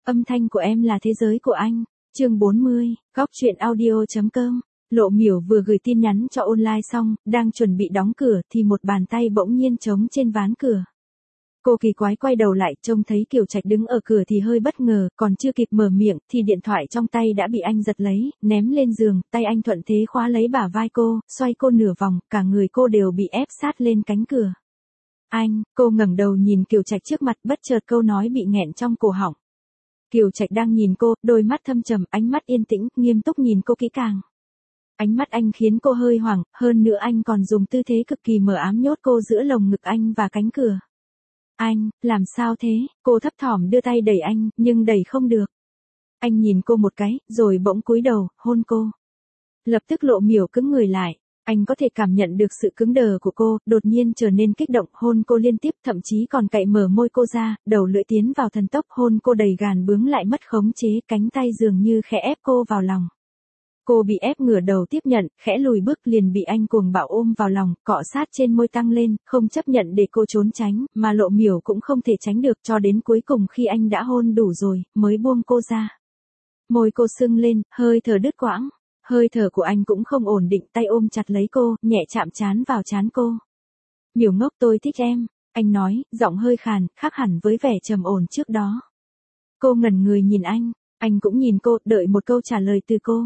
Âm thanh của em là thế giới của anh. Chương 40, góc truyện audio.com. Lộ Miểu vừa gửi tin nhắn cho online xong, đang chuẩn bị đóng cửa thì một bàn tay bỗng nhiên trống trên ván cửa. Cô kỳ quái quay đầu lại, trông thấy Kiều Trạch đứng ở cửa thì hơi bất ngờ, còn chưa kịp mở miệng thì điện thoại trong tay đã bị anh giật lấy, ném lên giường, tay anh thuận thế khóa lấy bả vai cô, xoay cô nửa vòng, cả người cô đều bị ép sát lên cánh cửa. Anh, cô ngẩng đầu nhìn Kiều Trạch trước mặt, bất chợt câu nói bị nghẹn trong cổ họng. Kiều Trạch đang nhìn cô, đôi mắt thâm trầm, ánh mắt yên tĩnh, nghiêm túc nhìn cô kỹ càng. Ánh mắt anh khiến cô hơi hoảng, hơn nữa anh còn dùng tư thế cực kỳ mờ ám nhốt cô giữa lồng ngực anh và cánh cửa. Anh, làm sao thế? Cô thấp thỏm đưa tay đẩy anh, nhưng đẩy không được. Anh nhìn cô một cái, rồi bỗng cúi đầu, hôn cô. Lập tức Lộ Miểu cứng người lại. Anh có thể cảm nhận được sự cứng đờ của cô, đột nhiên trở nên kích động, hôn cô liên tiếp, thậm chí còn cạy mở môi cô ra, đầu lưỡi tiến vào thần tốc, hôn cô đầy gàn bướng lại mất khống chế, cánh tay dường như khẽ ép cô vào lòng. Cô bị ép ngửa đầu tiếp nhận, khẽ lùi bước liền bị anh cuồng bạo ôm vào lòng, cọ sát trên môi tăng lên, không chấp nhận để cô trốn tránh, mà Lộ Miểu cũng không thể tránh được, cho đến cuối cùng khi anh đã hôn đủ rồi, mới buông cô ra. Môi cô sưng lên, hơi thở đứt quãng. Hơi thở của anh cũng không ổn định, tay ôm chặt lấy cô, nhẹ chạm trán vào trán cô. Miểu ngốc, tôi thích em, anh nói, giọng hơi khàn, khác hẳn với vẻ trầm ổn trước đó. Cô ngẩn người nhìn anh cũng nhìn cô, đợi một câu trả lời từ cô.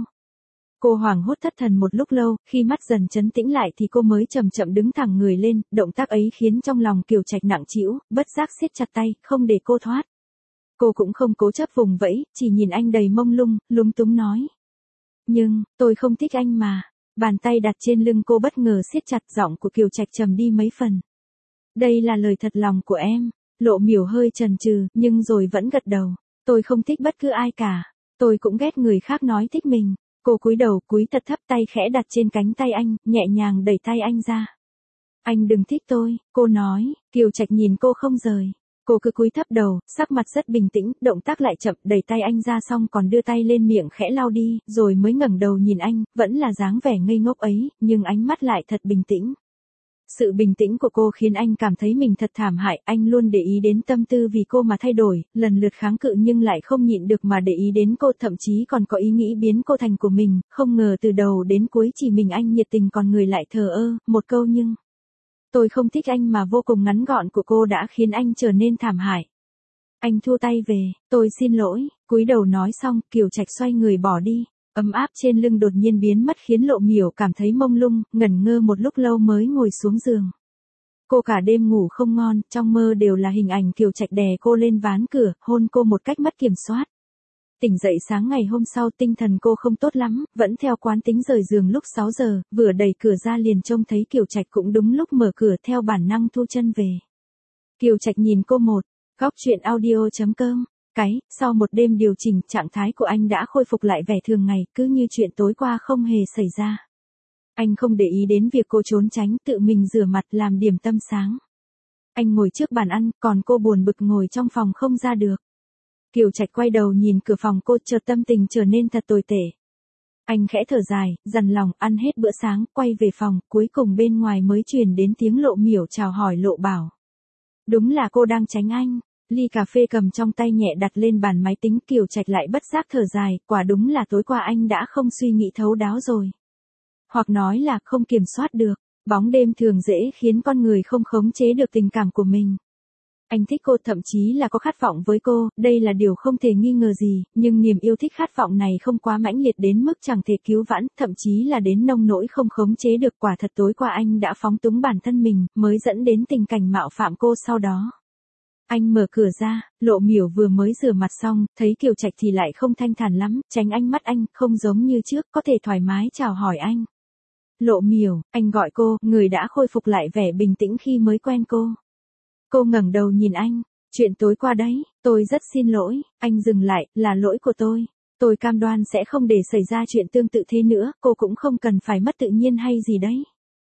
Cô hoảng hốt thất thần một lúc lâu, khi mắt dần trấn tĩnh lại thì cô mới chậm chậm đứng thẳng người lên, động tác ấy khiến trong lòng Kiều Trạch nặng trĩu, bất giác siết chặt tay, không để cô thoát. Cô cũng không cố chấp vùng vẫy, chỉ nhìn anh đầy mông lung, lúng túng nói. Nhưng, tôi không thích anh mà. Bàn tay đặt trên lưng cô bất ngờ siết chặt, giọng của Kiều Trạch trầm đi mấy phần. Đây là lời thật lòng của em. Lộ Miểu hơi chần chừ, nhưng rồi vẫn gật đầu. Tôi không thích bất cứ ai cả. Tôi cũng ghét người khác nói thích mình. Cô cúi đầu, cúi thật thấp, tay khẽ đặt trên cánh tay anh, nhẹ nhàng đẩy tay anh ra. Anh đừng thích tôi, cô nói. Kiều Trạch nhìn cô không rời. Cô cứ cúi thấp đầu, sắc mặt rất bình tĩnh, động tác lại chậm, đẩy tay anh ra xong còn đưa tay lên miệng khẽ lau đi, rồi mới ngẩng đầu nhìn anh, vẫn là dáng vẻ ngây ngốc ấy, nhưng ánh mắt lại thật bình tĩnh. Sự bình tĩnh của cô khiến anh cảm thấy mình thật thảm hại, anh luôn để ý đến tâm tư vì cô mà thay đổi, lần lượt kháng cự nhưng lại không nhịn được mà để ý đến cô, thậm chí còn có ý nghĩ biến cô thành của mình, không ngờ từ đầu đến cuối chỉ mình anh nhiệt tình còn người lại thờ ơ, một câu nhưng. Tôi không thích anh mà vô cùng ngắn gọn của cô đã khiến anh trở nên thảm hại. Anh thu tay về, tôi xin lỗi, cúi đầu nói xong, Kiều Trạch xoay người bỏ đi. Ấm áp trên lưng đột nhiên biến mất khiến Lộ Miểu cảm thấy mông lung, ngẩn ngơ một lúc lâu mới ngồi xuống giường. Cô cả đêm ngủ không ngon, trong mơ đều là hình ảnh Kiều Trạch đè cô lên ván cửa, hôn cô một cách mất kiểm soát. Tỉnh dậy sáng ngày hôm sau tinh thần cô không tốt lắm, vẫn theo quán tính rời giường lúc 6 giờ, vừa đẩy cửa ra liền trông thấy Kiều Trạch cũng đúng lúc mở cửa, theo bản năng thu chân về. Kiều Trạch nhìn cô một, góc truyện audio.com. Sau một đêm điều chỉnh, trạng thái của anh đã khôi phục lại vẻ thường ngày, cứ như chuyện tối qua không hề xảy ra. Anh không để ý đến việc cô trốn tránh, tự mình rửa mặt làm điểm tâm sáng. Anh ngồi trước bàn ăn, còn cô buồn bực ngồi trong phòng không ra được. Kiều Trạch quay đầu nhìn cửa phòng cô, chợt tâm tình trở nên thật tồi tệ. Anh khẽ thở dài, dằn lòng, ăn hết bữa sáng, quay về phòng, cuối cùng bên ngoài mới truyền đến tiếng Lộ Miểu chào hỏi Lộ Bảo. Đúng là cô đang tránh anh. Ly cà phê cầm trong tay nhẹ đặt lên bàn máy tính, Kiều Trạch lại bất giác thở dài, quả đúng là tối qua anh đã không suy nghĩ thấu đáo rồi. Hoặc nói là không kiểm soát được, bóng đêm thường dễ khiến con người không khống chế được tình cảm của mình. Anh thích cô, thậm chí là có khát vọng với cô, đây là điều không thể nghi ngờ gì, nhưng niềm yêu thích khát vọng này không quá mãnh liệt đến mức chẳng thể cứu vãn, thậm chí là đến nông nỗi không khống chế được. Quả thật tối qua anh đã phóng túng bản thân mình, mới dẫn đến tình cảnh mạo phạm cô sau đó. Anh mở cửa ra, Lộ Miểu vừa mới rửa mặt xong, thấy Kiều Trạch thì lại không thanh thản lắm, tránh ánh mắt anh, không giống như trước, có thể thoải mái chào hỏi anh. Lộ Miểu, anh gọi cô, người đã khôi phục lại vẻ bình tĩnh khi mới quen cô. Cô ngẩng đầu nhìn anh, chuyện tối qua đấy, tôi rất xin lỗi, anh dừng lại, là lỗi của tôi. Tôi cam đoan sẽ không để xảy ra chuyện tương tự thế nữa, cô cũng không cần phải mất tự nhiên hay gì đấy.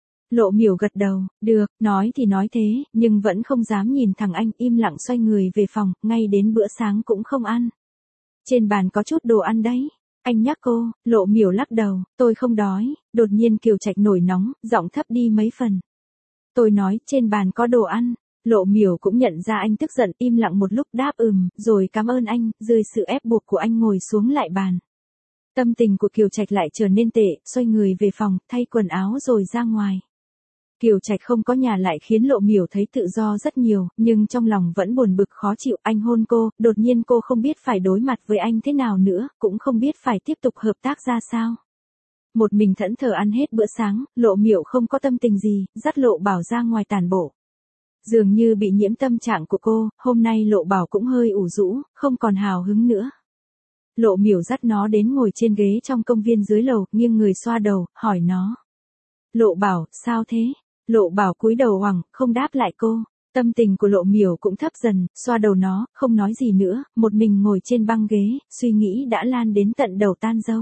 Lộ Miểu gật đầu, được, nói thì nói thế, nhưng vẫn không dám nhìn thẳng anh, im lặng xoay người về phòng, ngay đến bữa sáng cũng không ăn. Trên bàn có chút đồ ăn đấy. Anh nhắc cô, Lộ Miểu lắc đầu, tôi không đói, đột nhiên Kiều Trạch nổi nóng, giọng thấp đi mấy phần. Tôi nói, trên bàn có đồ ăn. Lộ Miểu cũng nhận ra anh tức giận, im lặng một lúc đáp rồi cảm ơn anh, dưới sự ép buộc của anh ngồi xuống lại bàn. Tâm tình của Kiều Trạch lại trở nên tệ, xoay người về phòng, thay quần áo rồi ra ngoài. Kiều Trạch không có nhà lại khiến Lộ Miểu thấy tự do rất nhiều, nhưng trong lòng vẫn buồn bực khó chịu. Anh hôn cô, đột nhiên cô không biết phải đối mặt với anh thế nào nữa, cũng không biết phải tiếp tục hợp tác ra sao. Một mình thẫn thờ ăn hết bữa sáng, Lộ Miểu không có tâm tình gì, dắt Lộ Bảo ra ngoài tản bộ. Dường như bị nhiễm tâm trạng của cô, hôm nay Lộ Bảo cũng hơi ủ rũ, không còn hào hứng nữa. Lộ Miểu dắt nó đến ngồi trên ghế trong công viên dưới lầu, nghiêng người xoa đầu, hỏi nó. Lộ Bảo, sao thế? Lộ Bảo cúi đầu hoằng, không đáp lại cô. Tâm tình của Lộ Miểu cũng thấp dần, xoa đầu nó, không nói gì nữa, một mình ngồi trên băng ghế, suy nghĩ đã lan đến tận đầu tan dâu.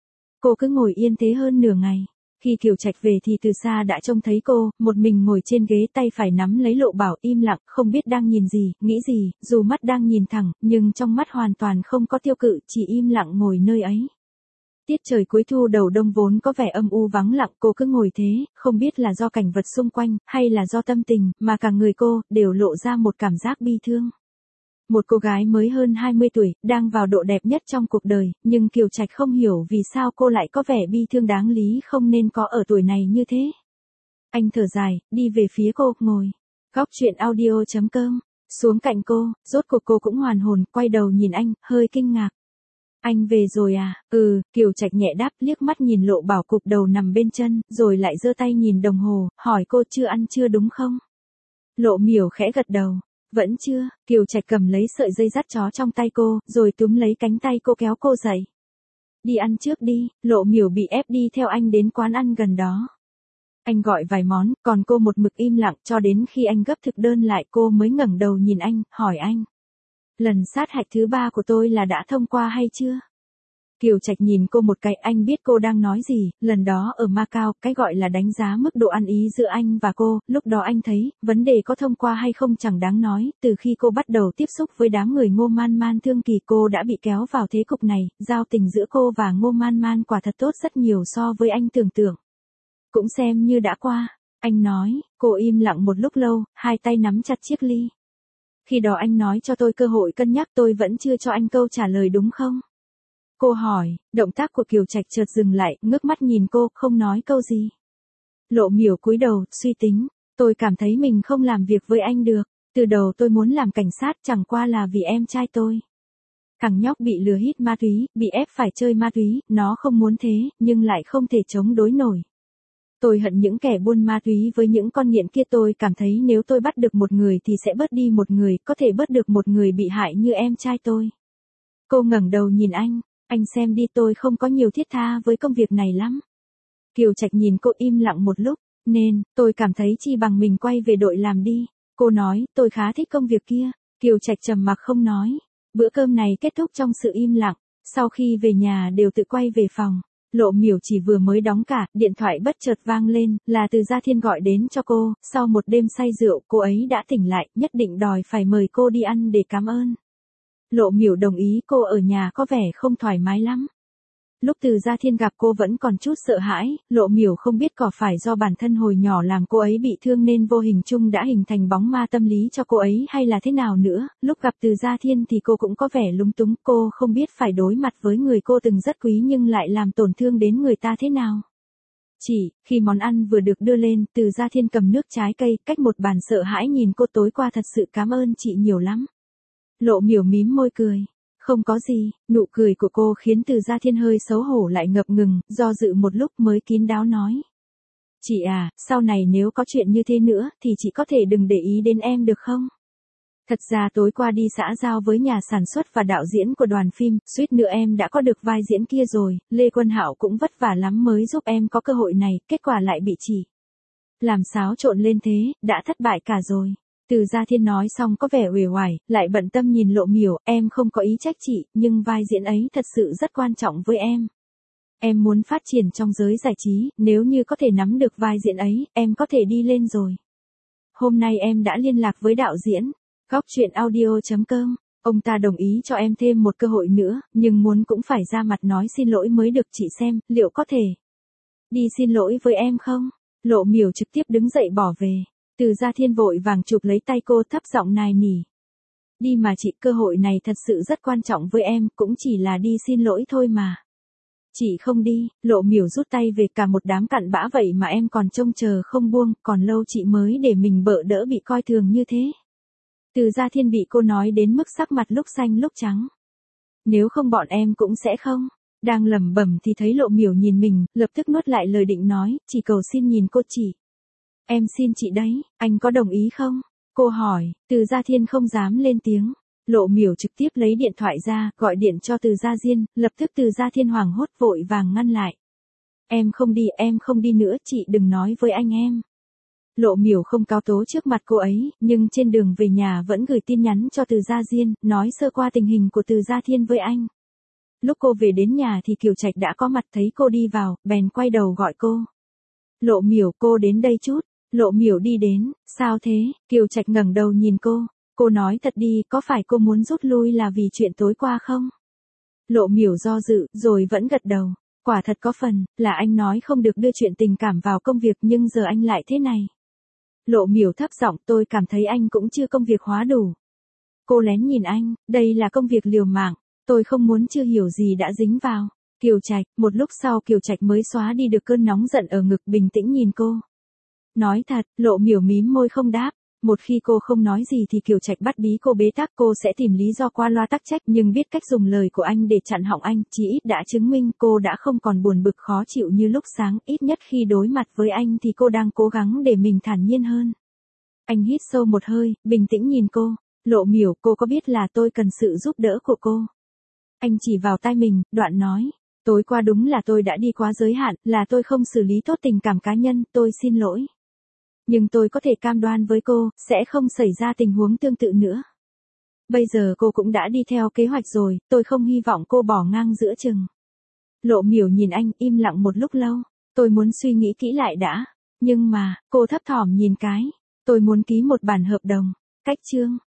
Cô cứ ngồi yên thế hơn nửa ngày. Khi Kiều Trạch về thì từ xa đã trông thấy cô, một mình ngồi trên ghế, tay phải nắm lấy Lộ Bảo, im lặng, không biết đang nhìn gì, nghĩ gì, dù mắt đang nhìn thẳng, nhưng trong mắt hoàn toàn không có tiêu cự, chỉ im lặng ngồi nơi ấy. Tiết trời cuối thu đầu đông vốn có vẻ âm u vắng lặng, cô cứ ngồi thế, không biết là do cảnh vật xung quanh, hay là do tâm tình, mà cả người cô, đều lộ ra một cảm giác bi thương. Một cô gái mới hơn 20 tuổi, đang vào độ đẹp nhất trong cuộc đời, nhưng Kiều Trạch không hiểu vì sao cô lại có vẻ bi thương đáng lý không nên có ở tuổi này như thế. Anh thở dài, đi về phía cô, ngồi. Góc chuyện audio.com, xuống cạnh cô, rốt cuộc cô cũng hoàn hồn, quay đầu nhìn anh, hơi kinh ngạc. Anh về rồi à? Kiều Trạch nhẹ đáp, liếc mắt nhìn Lộ Bảo cụp đầu nằm bên chân, rồi lại giơ tay nhìn đồng hồ, hỏi cô chưa ăn chưa đúng không? Lộ Miểu khẽ gật đầu. Vẫn chưa, Kiều Trạch cầm lấy sợi dây dắt chó trong tay cô, rồi túm lấy cánh tay cô kéo cô dậy. Đi ăn trước đi, Lộ Miểu bị ép đi theo anh đến quán ăn gần đó. Anh gọi vài món, còn cô một mực im lặng cho đến khi anh gấp thực đơn lại cô mới ngẩng đầu nhìn anh, hỏi anh. Lần sát hạch thứ 3 của tôi là đã thông qua hay chưa? Kiều Trạch nhìn cô một cái, anh biết cô đang nói gì, lần đó ở Macau, cái gọi là đánh giá mức độ ăn ý giữa anh và cô, lúc đó anh thấy, vấn đề có thông qua hay không chẳng đáng nói, từ khi cô bắt đầu tiếp xúc với đám người Ngô Man Man Thương Kỳ cô đã bị kéo vào thế cục này, giao tình giữa cô và Ngô Man Man quả thật tốt rất nhiều so với anh tưởng tượng. Cũng xem như đã qua, anh nói, cô im lặng một lúc lâu, hai tay nắm chặt chiếc ly. Khi đó anh nói cho tôi cơ hội cân nhắc, tôi vẫn chưa cho anh câu trả lời đúng không? Cô hỏi, động tác của Kiều Trạch chợt dừng lại, ngước mắt nhìn cô, không nói câu gì. Lộ Miểu cúi đầu, suy tính, tôi cảm thấy mình không làm việc với anh được, từ đầu tôi muốn làm cảnh sát chẳng qua là vì em trai tôi. Thằng nhóc bị lừa hít ma túy, bị ép phải chơi ma túy, nó không muốn thế, nhưng lại không thể chống đối nổi. Tôi hận những kẻ buôn ma túy với những con nghiện kia, tôi cảm thấy nếu tôi bắt được một người thì sẽ bớt đi một người, có thể bớt được một người bị hại như em trai tôi. Cô ngẩng đầu nhìn anh xem đi, tôi không có nhiều thiết tha với công việc này lắm. Kiều Trạch nhìn cô im lặng một lúc, nên, tôi cảm thấy chi bằng mình quay về đội làm đi. Cô nói, tôi khá thích công việc kia. Kiều Trạch trầm mặc không nói. Bữa cơm này kết thúc trong sự im lặng, sau khi về nhà đều tự quay về phòng. Lộ Miểu chỉ vừa mới đóng cả, điện thoại bất chợt vang lên, là Từ Gia Thiên gọi đến cho cô, sau một đêm say rượu, cô ấy đã tỉnh lại, nhất định đòi phải mời cô đi ăn để cảm ơn. Lộ Miểu đồng ý, cô ở nhà có vẻ không thoải mái lắm. Lúc Từ Gia Thiên gặp cô vẫn còn chút sợ hãi, Lộ Miểu không biết có phải do bản thân hồi nhỏ làm cô ấy bị thương nên vô hình chung đã hình thành bóng ma tâm lý cho cô ấy hay là thế nào nữa, lúc gặp Từ Gia Thiên thì cô cũng có vẻ lúng túng, cô không biết phải đối mặt với người cô từng rất quý nhưng lại làm tổn thương đến người ta thế nào. Khi món ăn vừa được đưa lên, Từ Gia Thiên cầm nước trái cây, cách một bàn sợ hãi nhìn cô, tối qua thật sự cảm ơn chị nhiều lắm. Lộ Miểu mím môi cười. Không có gì, nụ cười của cô khiến Từ Gia Thiên hơi xấu hổ lại ngập ngừng, do dự một lúc mới kín đáo nói. Chị à, sau này nếu có chuyện như thế nữa, thì chị có thể đừng để ý đến em được không? Thật ra tối qua đi xã giao với nhà sản xuất và đạo diễn của đoàn phim, suýt nữa em đã có được vai diễn kia rồi, Lê Quân Hạo cũng vất vả lắm mới giúp em có cơ hội này, kết quả lại bị chị làm xáo trộn lên thế, đã thất bại cả rồi. Từ Gia Thiên nói xong có vẻ uể oải, lại bận tâm nhìn Lộ Miểu, em không có ý trách chị, nhưng vai diễn ấy thật sự rất quan trọng với em. Em muốn phát triển trong giới giải trí, nếu như có thể nắm được vai diễn ấy, em có thể đi lên rồi. Hôm nay em đã liên lạc với đạo diễn, góc chuyện audio.com, ông ta đồng ý cho em thêm một cơ hội nữa, nhưng muốn cũng phải ra mặt nói xin lỗi mới được, chị xem, liệu có thể đi xin lỗi với em không? Lộ Miểu trực tiếp đứng dậy bỏ về. Từ Gia Thiên vội vàng chụp lấy tay cô thấp giọng nài nỉ. Đi mà chị, cơ hội này thật sự rất quan trọng với em, cũng chỉ là đi xin lỗi thôi mà. Chị không đi, Lộ Miểu rút tay về, cả một đám cặn bã vậy mà em còn trông chờ không buông, còn lâu chị mới để mình bợ đỡ bị coi thường như thế. Từ Gia Thiên bị cô nói đến mức sắc mặt lúc xanh lúc trắng. Nếu không bọn em cũng sẽ không. Đang lẩm bẩm thì thấy Lộ Miểu nhìn mình, lập tức nuốt lại lời định nói, chỉ cầu xin nhìn cô chị. Em xin chị đấy, anh có đồng ý không? Cô hỏi, Từ Gia Thiên không dám lên tiếng. Lộ Miểu trực tiếp lấy điện thoại ra, gọi điện cho Từ Gia Diên, lập tức Từ Gia Thiên hoảng hốt vội vàng ngăn lại. Em không đi nữa, chị đừng nói với anh em. Lộ Miểu không cáo tố trước mặt cô ấy, nhưng trên đường về nhà vẫn gửi tin nhắn cho Từ Gia Diên, nói sơ qua tình hình của Từ Gia Thiên với anh. Lúc cô về đến nhà thì Kiều Trạch đã có mặt, thấy cô đi vào, bèn quay đầu gọi cô. Lộ Miểu, cô đến đây chút. Lộ Miểu đi đến, sao thế? Kiều Trạch ngẩng đầu nhìn cô nói thật đi, có phải cô muốn rút lui là vì chuyện tối qua không? Lộ Miểu do dự, rồi vẫn gật đầu. Quả thật có phần, là anh nói không được đưa chuyện tình cảm vào công việc nhưng giờ anh lại thế này. Lộ Miểu thấp giọng, tôi cảm thấy anh cũng chưa công việc hóa đủ. Cô lén nhìn anh, đây là công việc liều mạng, tôi không muốn chưa hiểu gì đã dính vào. Kiều Trạch, một lúc sau Kiều Trạch mới xóa đi được cơn nóng giận ở ngực, bình tĩnh nhìn cô. Nói thật, Lộ Miểu mím môi không đáp. Một khi cô không nói gì thì Kiều Trạch bắt bí cô bế tắc, cô sẽ tìm lý do qua loa tắc trách, nhưng biết cách dùng lời của anh để chặn họng anh, chỉ ít đã chứng minh cô đã không còn buồn bực khó chịu như lúc sáng, ít nhất khi đối mặt với anh thì cô đang cố gắng để mình thản nhiên hơn. Anh hít sâu một hơi, bình tĩnh nhìn cô. Lộ Miểu, cô có biết là tôi cần sự giúp đỡ của cô? Anh chỉ vào tai mình, đoạn nói. Tối qua đúng là tôi đã đi quá giới hạn, là tôi không xử lý tốt tình cảm cá nhân, tôi xin lỗi. Nhưng tôi có thể cam đoan với cô, sẽ không xảy ra tình huống tương tự nữa. Bây giờ cô cũng đã đi theo kế hoạch rồi, tôi không hy vọng cô bỏ ngang giữa chừng. Lộ Miểu nhìn anh, im lặng một lúc lâu. Tôi muốn suy nghĩ kỹ lại đã. Nhưng mà, cô thấp thỏm nhìn cái. Tôi muốn ký một bản hợp đồng. Cách chương.